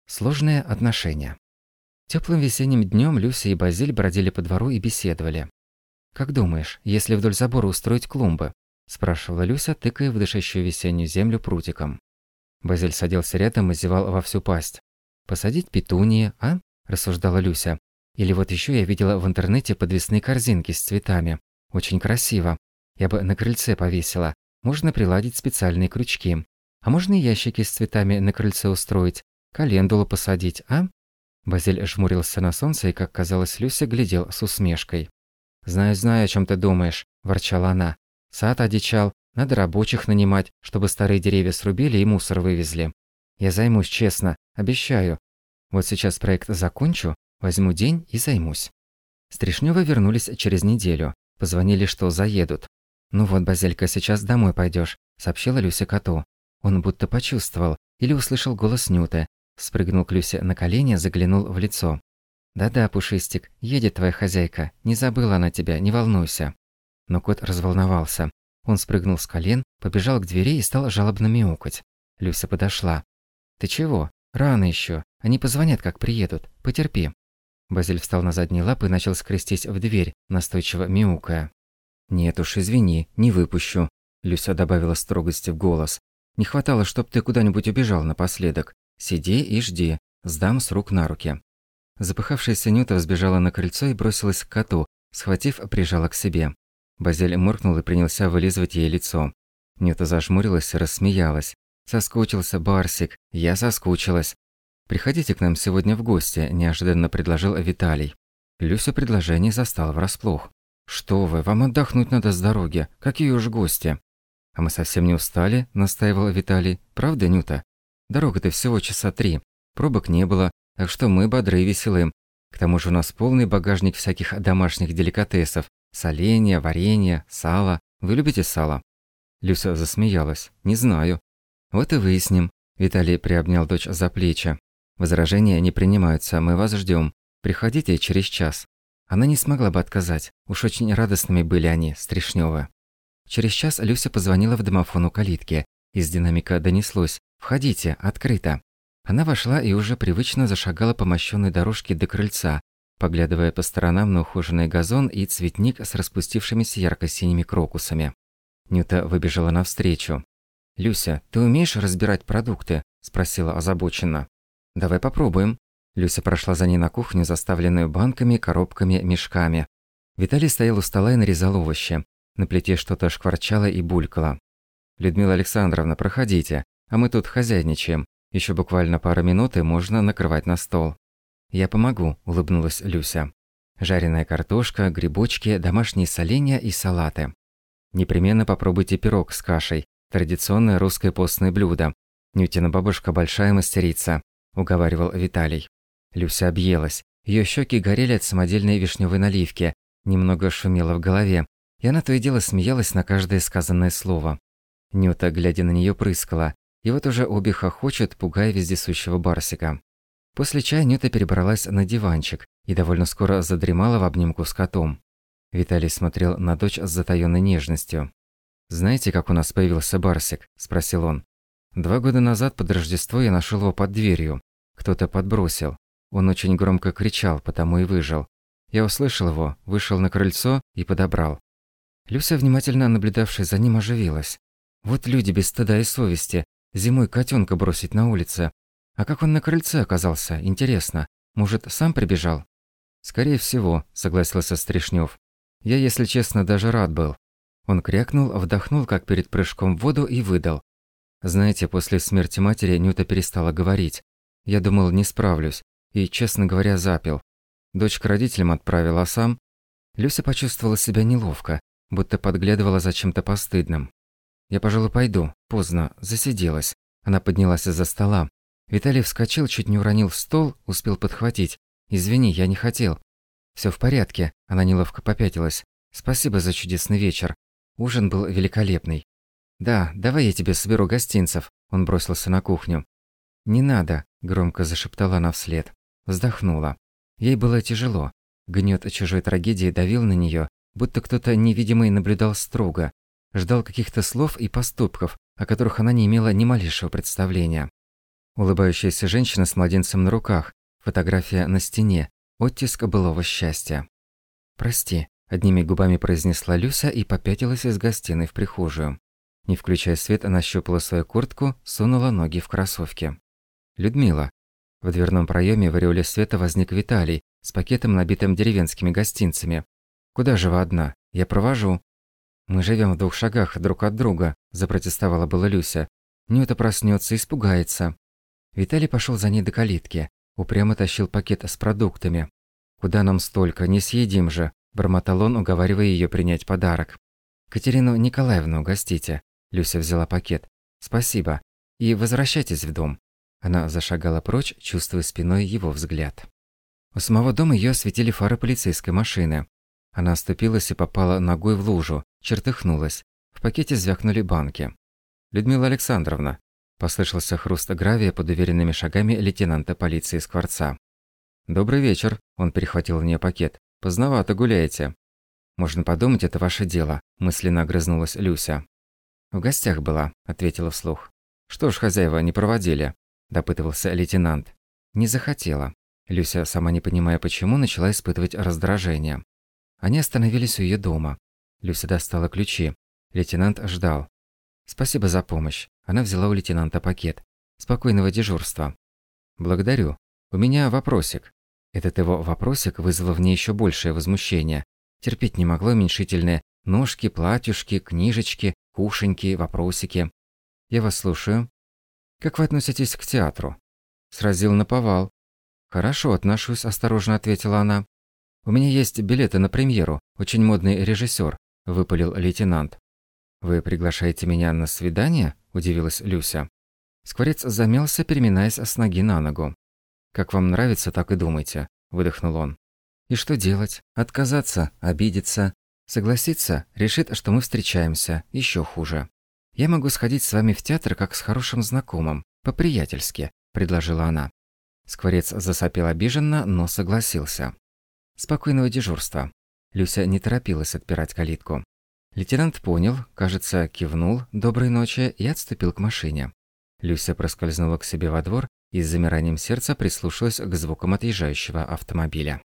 Сложные отношения. Теплым весенним днем Люся и Базиль бродили по двору и беседовали. «Как думаешь, если вдоль забора устроить клумбы?» – спрашивала Люся, тыкая в дышащую весеннюю землю прутиком. Базиль садился рядом и зевал во всю пасть. «Посадить петунии, а?» – рассуждала Люся. «Или вот еще я видела в интернете подвесные корзинки с цветами. Очень красиво. Я бы на крыльце повесила. Можно приладить специальные крючки. А можно и ящики с цветами на крыльце устроить. Календулу посадить, а?» Базиль жмурился на солнце и, как казалось, Люся глядел с усмешкой. «Знаю, о чем ты думаешь», – ворчала она. «Сад одичал, надо рабочих нанимать, чтобы старые деревья срубили и мусор вывезли. Я займусь, честно, обещаю. Вот сейчас проект закончу, возьму день и займусь». Стришнёвы вернулись через неделю. Позвонили, что заедут. «Ну вот, Базелька, сейчас домой пойдешь», – сообщила Люся коту. Он будто почувствовал или услышал голос Нюты. Спрыгнул к Люсе на колени, заглянул в лицо. «Да-да, Пушистик, едет твоя хозяйка. Не забыла она тебя, не волнуйся». Но кот разволновался. Он спрыгнул с колен, побежал к двери и стал жалобно мяукать. Люся подошла. «Ты чего? Рано еще. Они позвонят, как приедут. Потерпи». Базиль встал на задние лапы и начал скрестись в дверь, настойчиво мяукая. «Нет уж, извини, не выпущу», – Люся добавила строгости в голос. «Не хватало, чтоб ты куда-нибудь убежал напоследок. Сиди и жди, сдам с рук на руки». Запыхавшаяся Нюта взбежала на крыльцо и бросилась к коту, схватив, прижала к себе. Базиль муркнул и принялся вылизывать ей лицо. Нюта зажмурилась и рассмеялась. «Соскучился, Барсик, я соскучилась». «Приходите к нам сегодня в гости», – неожиданно предложил Виталий. Люсю предложение застало врасплох. «Что вы, вам отдохнуть надо с дороги, какие уж гости». «А мы совсем не устали», – настаивал Виталий. «Правда, Нюта? Дорога-то всего часа 3. Пробок не было, так что мы бодры и веселы. К тому же у нас полный багажник всяких домашних деликатесов. Соленья, варенье, сало. Вы любите сало?» Люся засмеялась. «Не знаю». «Вот и выясним». Виталий приобнял дочь за плечи. «Возражения не принимаются, мы вас ждем. Приходите через час». Она не смогла бы отказать. Уж очень радостными были они, Стришнёвы. Через час Люся позвонила в домофон у калитки. Из динамика донеслось: «Входите, открыто». Она вошла и уже привычно зашагала по мощенной дорожке до крыльца, поглядывая по сторонам на ухоженный газон и цветник с распустившимися ярко-синими крокусами. Нюта выбежала навстречу. «Люся, ты умеешь разбирать продукты?» – спросила озабоченно. «Давай попробуем». Люся прошла за ней на кухню, заставленную банками, коробками, мешками. Виталий стоял у стола и нарезал овощи. На плите что-то шкварчало и булькало. «Людмила Александровна, проходите, а мы тут хозяйничаем. Еще буквально пару минут и можно накрывать на стол». «Я помогу», – улыбнулась Люся. «Жареная картошка, грибочки, домашние соленья и салаты. Непременно попробуйте пирог с кашей, традиционное русское постное блюдо. Нютина бабушка большая мастерица», – уговаривал Виталий. Люся объелась. Ее щеки горели от самодельной вишневой наливки, немного шумело в голове, и она то и дело смеялась на каждое сказанное слово. Нюта, глядя на нее, прыскала, и вот уже обе хохочут, пугая вездесущего Барсика. После чая Нюта перебралась на диванчик и довольно скоро задремала в обнимку с котом. Виталий смотрел на дочь с затаённой нежностью. «Знаете, как у нас появился Барсик?» – спросил он. 2 года назад под Рождество я нашел его под дверью. Кто-то подбросил. Он очень громко кричал, потому и выжил. Я услышал его, вышел на крыльцо и подобрал». Люся, внимательно наблюдавшая за ним, оживилась. «Вот люди без стыда и совести. Зимой котенка бросить на улице. А как он на крыльце оказался, интересно? Может, сам прибежал?» «Скорее всего», – согласился Стришнёв. «Я, если честно, даже рад был». Он крякнул, вдохнул, как перед прыжком в воду, и выдал. «Знаете, после смерти матери Нюта перестала говорить. Я думал, не справлюсь, и, честно говоря, запил. Дочь к родителям отправил, а сам...» Люся почувствовала себя неловко, будто подглядывала за чем-то постыдным. «Я, пожалуй, пойду. Поздно. Засиделась». Она поднялась из-за стола. Виталий вскочил, чуть не уронил стол, успел подхватить. «Извини, я не хотел». «Всё в порядке», – она неловко попятилась. «Спасибо за чудесный вечер. Ужин был великолепный». «Да, давай я тебе соберу гостинцев», – он бросился на кухню. «Не надо», – громко зашептала она вслед. Вздохнула. Ей было тяжело. Гнёт чужой трагедии давил на неё, будто кто-то невидимый наблюдал строго. Ждал каких-то слов и поступков, о которых она не имела ни малейшего представления. Улыбающаяся женщина с младенцем на руках, фотография на стене, оттиск былого счастья. «Прости», – одними губами произнесла Люся и попятилась из гостиной в прихожую. Не включая свет, она щупала свою куртку, сунула ноги в кроссовки. «Людмила». В дверном проеме в ореоле света возник Виталий с пакетом, набитым деревенскими гостинцами. «Куда же вы одна? Я провожу». «Мы живем в 2 шагах друг от друга», – запротестовала была Люся. «Нюта проснется, испугается». Виталий пошел за ней до калитки, упрямо тащил пакет с продуктами. «Куда нам столько? Не съедим же», – бормотал он, уговаривая ее принять подарок. «Катерину Николаевну угостите». Люся взяла пакет. «Спасибо. И возвращайтесь в дом». Она зашагала прочь, чувствуя спиной его взгляд. У самого дома ее осветили фары полицейской машины. Она оступилась и попала ногой в лужу, чертыхнулась. В пакете звякнули банки. «Людмила Александровна», – послышался хруст гравия под уверенными шагами лейтенанта полиции Скворца. «Добрый вечер», – он перехватил у нее пакет. «Поздновато гуляете». «Можно подумать, это ваше дело», – мысленно огрызнулась Люся. «В гостях была», – ответила вслух. «Что ж, хозяева не проводили?» – допытывался лейтенант. «Не захотела». Люся, сама не понимая почему, начала испытывать раздражение. Они остановились у ее дома. Люся достала ключи. Лейтенант ждал. «Спасибо за помощь». Она взяла у лейтенанта пакет. «Спокойного дежурства». «Благодарю. У меня вопросик». Этот его вопросик вызвал в ней еще большее возмущение. Терпеть не могло уменьшительное «ножки, платьюшки, книжечки, кушеньки, вопросики». «Я вас слушаю». «Как вы относитесь к театру?» «Сразил наповал». «Хорошо отношусь», – осторожно ответила она. «У меня есть билеты на премьеру, очень модный режиссер», – выпалил лейтенант. «Вы приглашаете меня на свидание?» – удивилась Люся. Скворец замялся, переминаясь с ноги на ногу. «Как вам нравится, так и думайте», – выдохнул он. «И что делать? Отказаться? Обидеться? Согласиться? Решит, что мы встречаемся. Еще хуже. Я могу сходить с вами в театр, как с хорошим знакомым, по-приятельски», – предложила она. Скворец засопел обиженно, но согласился. «Спокойного дежурства». Люся не торопилась отпирать калитку. Лейтенант понял, кажется, кивнул «доброй ночи» и отступил к машине. Люся проскользнула к себе во двор и с замиранием сердца прислушалась к звукам отъезжающего автомобиля.